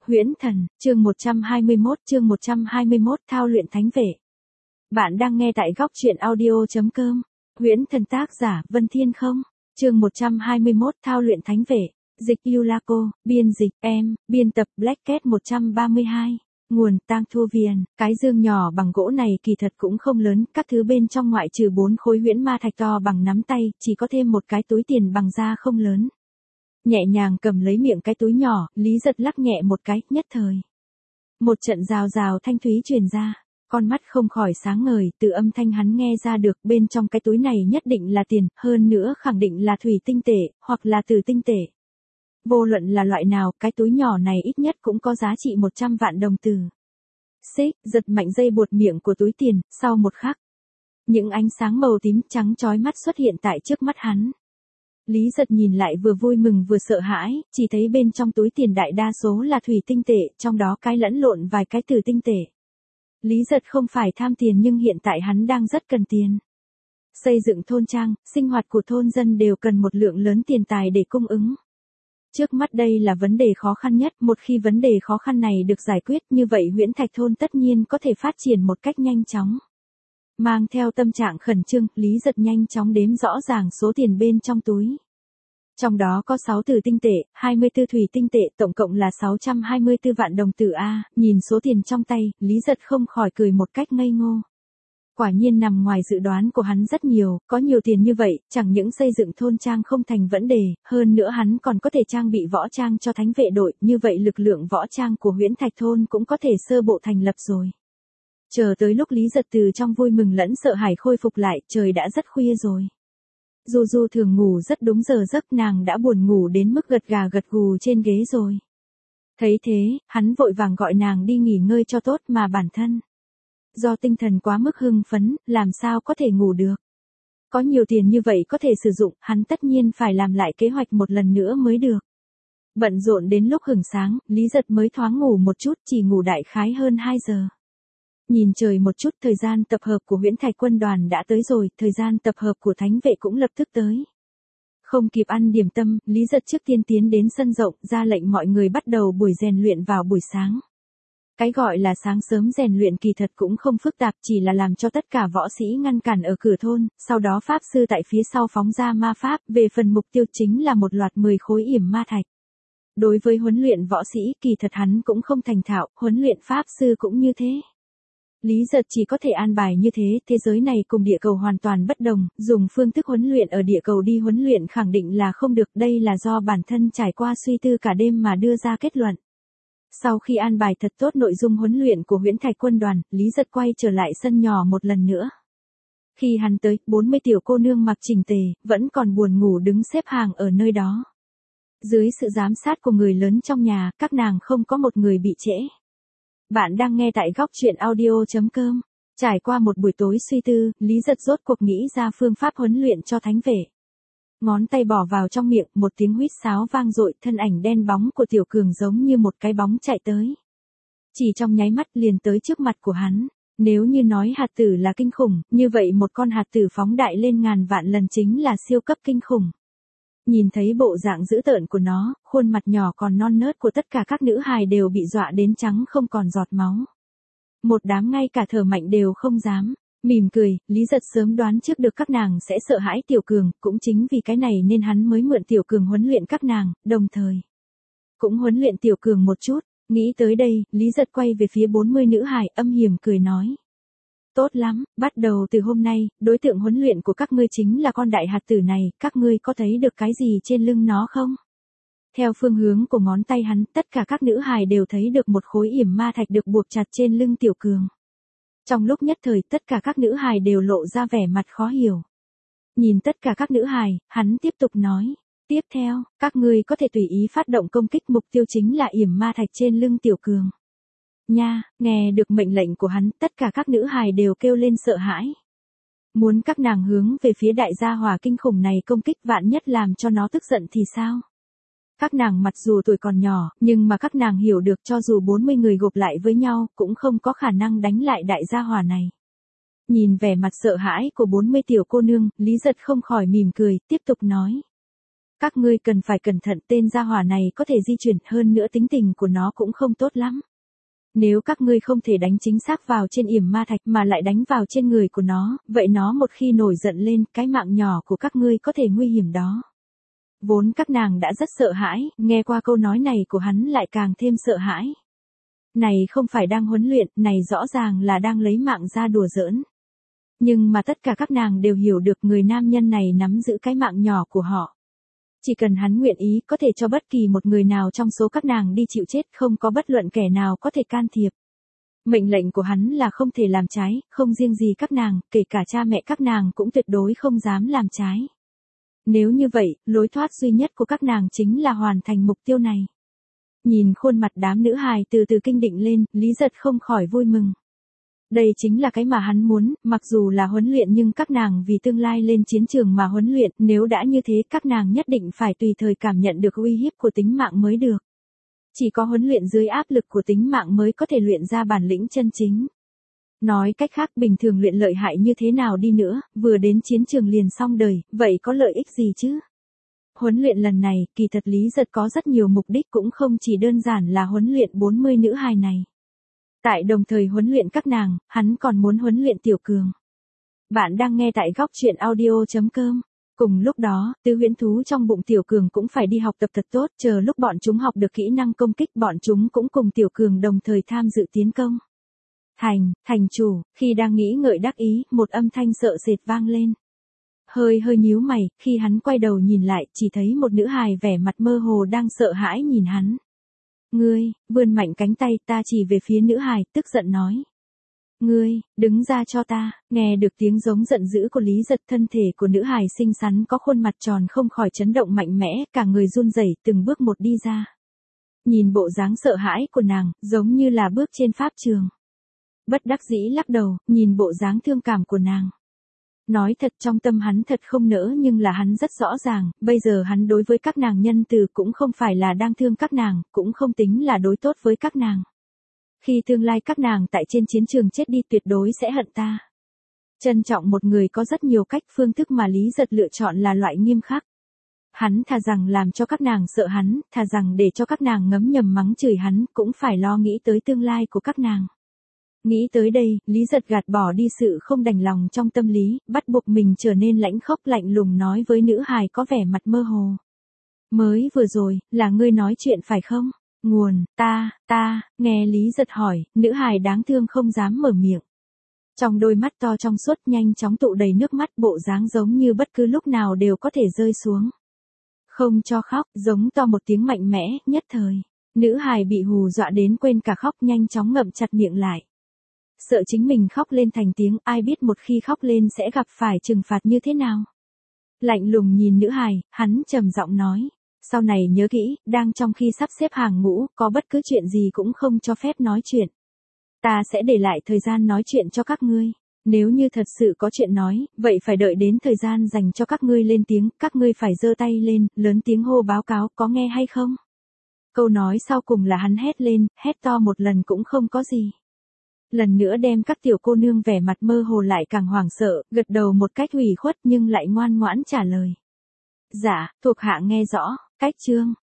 Huyễn Thần, chương 121, thao luyện thánh vệ. Bạn đang nghe tại góc truyện audio.com. Huyễn Thần tác giả Vân Thiên Không. Chương 121, thao luyện thánh vệ. Dịch Yulaco, biên dịch em, biên tập Black Cat 132. Nguồn Tang Thu Viền. Cái dương nhỏ bằng gỗ này kỳ thật cũng không lớn, các thứ bên trong ngoại trừ 4 khối huyễn ma thạch to bằng nắm tay, chỉ có thêm một cái túi tiền bằng da không lớn. Nhẹ nhàng cầm lấy miệng cái túi nhỏ, Lý Giật lắc nhẹ một cái, nhất thời. Một trận rào rào thanh thúy truyền ra, con mắt không khỏi sáng ngời, từ âm thanh hắn nghe ra được bên trong cái túi này nhất định là tiền, hơn nữa khẳng định là thủy tinh tệ, hoặc là từ tinh tệ. Vô luận là loại nào, cái túi nhỏ này ít nhất cũng có giá trị 100 vạn đồng từ. Xích, giật mạnh dây buộc miệng của túi tiền, sau một khắc. Những ánh sáng màu tím trắng chói mắt xuất hiện tại trước mắt hắn. Lý Giật nhìn lại vừa vui mừng vừa sợ hãi, chỉ thấy bên trong túi tiền đại đa số là thủy tinh tệ, trong đó cái lẫn lộn vài cái từ tinh tệ. Lý Giật không phải tham tiền nhưng hiện tại hắn đang rất cần tiền. Xây dựng thôn trang, sinh hoạt của thôn dân đều cần một lượng lớn tiền tài để cung ứng. Trước mắt đây là vấn đề khó khăn nhất, một khi vấn đề khó khăn này được giải quyết như vậy Huyễn Thạch thôn tất nhiên có thể phát triển một cách nhanh chóng. Mang theo tâm trạng khẩn trương, Lý Giật nhanh chóng đếm rõ ràng số tiền bên trong túi. Trong đó có 6 từ tinh tệ, 24 thủy tinh tệ, tổng cộng là 624 vạn đồng từ A, nhìn số tiền trong tay, Lý Giật không khỏi cười một cách ngây ngô. Quả nhiên nằm ngoài dự đoán của hắn rất nhiều, có nhiều tiền như vậy, chẳng những xây dựng thôn trang không thành vấn đề, hơn nữa hắn còn có thể trang bị võ trang cho thánh vệ đội, như vậy lực lượng võ trang của Huyễn Thạch thôn cũng có thể sơ bộ thành lập rồi. Chờ tới lúc Lý Giật từ trong vui mừng lẫn sợ hãi khôi phục lại, trời đã rất khuya rồi. Du Du thường ngủ rất đúng giờ giấc, nàng đã buồn ngủ đến mức gật gà gật gù trên ghế rồi. Thấy thế, hắn vội vàng gọi nàng đi nghỉ ngơi cho tốt mà bản thân. Do tinh thần quá mức hưng phấn, làm sao có thể ngủ được. Có nhiều tiền như vậy có thể sử dụng, hắn tất nhiên phải làm lại kế hoạch một lần nữa mới được. Bận rộn đến lúc hửng sáng, Lý Giật mới thoáng ngủ một chút, chỉ ngủ đại khái hơn 2 giờ. Nhìn trời một chút, thời gian tập hợp của Huyễn Thạch quân đoàn đã tới rồi, thời gian tập hợp của thánh vệ cũng lập tức tới. Không kịp ăn điểm tâm, Lý Giật trước tiên tiến đến sân rộng, ra lệnh mọi người bắt đầu buổi rèn luyện vào buổi sáng. Cái gọi là sáng sớm rèn luyện kỳ thật cũng không phức tạp, chỉ là làm cho tất cả võ sĩ ngăn cản ở cửa thôn, sau đó pháp sư tại phía sau phóng ra ma pháp, về phần mục tiêu chính là một loạt 10 khối yểm ma thạch. Đối với huấn luyện võ sĩ, kỳ thật hắn cũng không thành thạo, huấn luyện pháp sư cũng như thế. Lý Giật chỉ có thể an bài như thế, thế giới này cùng địa cầu hoàn toàn bất đồng, dùng phương thức huấn luyện ở địa cầu đi huấn luyện khẳng định là không được, đây là do bản thân trải qua suy tư cả đêm mà đưa ra kết luận. Sau khi an bài thật tốt nội dung huấn luyện của Huyễn Thạch quân đoàn, Lý Giật quay trở lại sân nhỏ một lần nữa. Khi hắn tới, 40 tiểu cô nương mặc chỉnh tề, vẫn còn buồn ngủ đứng xếp hàng ở nơi đó. Dưới sự giám sát của người lớn trong nhà, các nàng không có một người bị trễ. Bạn đang nghe tại góc truyện audio.com. Trải qua một buổi tối suy tư, Lý Giật rốt cuộc nghĩ ra phương pháp huấn luyện cho thánh vệ. Ngón tay bỏ vào trong miệng, một tiếng huýt sáo vang dội, thân ảnh đen bóng của Tiểu Cường giống như một cái bóng chạy tới. Chỉ trong nháy mắt liền tới trước mặt của hắn. Nếu như nói hạt tử là kinh khủng, như vậy một con hạt tử phóng đại lên ngàn vạn lần chính là siêu cấp kinh khủng. Nhìn thấy bộ dạng dữ tợn của nó, khuôn mặt nhỏ còn non nớt của tất cả các nữ hài đều bị dọa đến trắng không còn giọt máu. Một đám ngay cả thở mạnh đều không dám. Mỉm cười, Lý Giật sớm đoán trước được các nàng sẽ sợ hãi Tiểu Cường, cũng chính vì cái này nên hắn mới mượn Tiểu Cường huấn luyện các nàng, đồng thời cũng huấn luyện Tiểu Cường một chút. Nghĩ tới đây, Lý Giật quay về phía 40 nữ hài, âm hiểm cười nói. Tốt lắm, bắt đầu từ hôm nay, đối tượng huấn luyện của các ngươi chính là con đại hạt tử này, các ngươi có thấy được cái gì trên lưng nó không? Theo phương hướng của ngón tay hắn, tất cả các nữ hài đều thấy được một khối yểm ma thạch được buộc chặt trên lưng Tiểu Cường. Trong lúc nhất thời, tất cả các nữ hài đều lộ ra vẻ mặt khó hiểu. Nhìn tất cả các nữ hài, hắn tiếp tục nói. Tiếp theo, các ngươi có thể tùy ý phát động công kích, mục tiêu chính là yểm ma thạch trên lưng Tiểu Cường. Nha, nghe được mệnh lệnh của hắn, tất cả các nữ hài đều kêu lên sợ hãi. Muốn các nàng hướng về phía đại gia hỏa kinh khủng này công kích, vạn nhất làm cho nó tức giận thì sao? Các nàng mặc dù tuổi còn nhỏ, nhưng mà các nàng hiểu được cho dù 40 người gộp lại với nhau, cũng không có khả năng đánh lại đại gia hỏa này. Nhìn vẻ mặt sợ hãi của 40 tiểu cô nương, Lý Giật không khỏi mỉm cười, tiếp tục nói. Các ngươi cần phải cẩn thận, tên gia hỏa này có thể di chuyển, hơn nữa tính tình của nó cũng không tốt lắm. Nếu các ngươi không thể đánh chính xác vào trên yểm ma thạch mà lại đánh vào trên người của nó, vậy nó một khi nổi giận lên, cái mạng nhỏ của các ngươi có thể nguy hiểm đó. Vốn các nàng đã rất sợ hãi, nghe qua câu nói này của hắn lại càng thêm sợ hãi. Này không phải đang huấn luyện, này rõ ràng là đang lấy mạng ra đùa giỡn. Nhưng mà tất cả các nàng đều hiểu được người nam nhân này nắm giữ cái mạng nhỏ của họ. Chỉ cần hắn nguyện ý, có thể cho bất kỳ một người nào trong số các nàng đi chịu chết, không có bất luận kẻ nào có thể can thiệp. Mệnh lệnh của hắn là không thể làm trái, không riêng gì các nàng, kể cả cha mẹ các nàng cũng tuyệt đối không dám làm trái. Nếu như vậy, lối thoát duy nhất của các nàng chính là hoàn thành mục tiêu này. Nhìn khuôn mặt đám nữ hài từ từ kinh định lên, Lý Giật không khỏi vui mừng. Đây chính là cái mà hắn muốn, mặc dù là huấn luyện nhưng các nàng vì tương lai lên chiến trường mà huấn luyện, nếu đã như thế các nàng nhất định phải tùy thời cảm nhận được uy hiếp của tính mạng mới được. Chỉ có huấn luyện dưới áp lực của tính mạng mới có thể luyện ra bản lĩnh chân chính. Nói cách khác, bình thường luyện lợi hại như thế nào đi nữa, vừa đến chiến trường liền xong đời, vậy có lợi ích gì chứ? Huấn luyện lần này, kỳ thật Lý Giật có rất nhiều mục đích, cũng không chỉ đơn giản là huấn luyện 40 nữ hài này. Tại đồng thời huấn luyện các nàng, hắn còn muốn huấn luyện Tiểu Cường. Bạn đang nghe tại góc truyện audio.com. Cùng lúc đó, tứ huyễn thú trong bụng Tiểu Cường cũng phải đi học tập thật tốt, chờ lúc bọn chúng học được kỹ năng công kích, bọn chúng cũng cùng Tiểu Cường đồng thời tham dự tiến công. Thành chủ, khi đang nghĩ ngợi đắc ý, một âm thanh sợ sệt vang lên. Hơi nhíu mày, khi hắn quay đầu nhìn lại, chỉ thấy một nữ hài vẻ mặt mơ hồ đang sợ hãi nhìn hắn. Ngươi, vươn mạnh cánh tay, ta chỉ về phía nữ hài, tức giận nói. Ngươi, đứng ra cho ta, nghe được tiếng giống giận dữ của Lý Giật, thân thể của nữ hài xinh xắn có khuôn mặt tròn không khỏi chấn động mạnh mẽ, cả người run rẩy, từng bước một đi ra. Nhìn bộ dáng sợ hãi của nàng, giống như là bước trên pháp trường. Bất đắc dĩ lắc đầu, nhìn bộ dáng thương cảm của nàng. Nói thật, trong tâm hắn thật không nỡ, nhưng là hắn rất rõ ràng, bây giờ hắn đối với các nàng nhân từ cũng không phải là đang thương các nàng, cũng không tính là đối tốt với các nàng. Khi tương lai các nàng tại trên chiến trường chết đi tuyệt đối sẽ hận ta. Trân trọng một người có rất nhiều cách, phương thức mà Lý Giật lựa chọn là loại nghiêm khắc. Hắn thà rằng làm cho các nàng sợ hắn, thà rằng để cho các nàng ngấm nhầm mắng chửi hắn, cũng phải lo nghĩ tới tương lai của các nàng. Nghĩ tới đây, Lý Giật gạt bỏ đi sự không đành lòng trong tâm lý, bắt buộc mình trở nên lãnh khốc lạnh lùng nói với nữ hài có vẻ mặt mơ hồ. Mới vừa rồi, là ngươi nói chuyện phải không? Nguồn, ta, nghe Lý Giật hỏi, nữ hài đáng thương không dám mở miệng. Trong đôi mắt to trong suốt nhanh chóng tụ đầy nước mắt, bộ dáng giống như bất cứ lúc nào đều có thể rơi xuống. Không cho khóc, giống to một tiếng mạnh mẽ, nhất thời. Nữ hài bị hù dọa đến quên cả khóc, nhanh chóng ngậm chặt miệng lại. Sợ chính mình khóc lên thành tiếng, ai biết một khi khóc lên sẽ gặp phải trừng phạt như thế nào. Lạnh lùng nhìn nữ hài, hắn trầm giọng nói. Sau này nhớ kỹ, đang trong khi sắp xếp hàng ngũ, có bất cứ chuyện gì cũng không cho phép nói chuyện. Ta sẽ để lại thời gian nói chuyện cho các ngươi. Nếu như thật sự có chuyện nói, vậy phải đợi đến thời gian dành cho các ngươi lên tiếng, các ngươi phải giơ tay lên, lớn tiếng hô báo cáo, có nghe hay không? Câu nói sau cùng là hắn hét lên, hét to một lần cũng không có gì. Lần nữa đem các tiểu cô nương vẻ mặt mơ hồ lại càng hoảng sợ, gật đầu một cách ủy khuất nhưng lại ngoan ngoãn trả lời. Dạ, thuộc hạ nghe rõ, cách chương.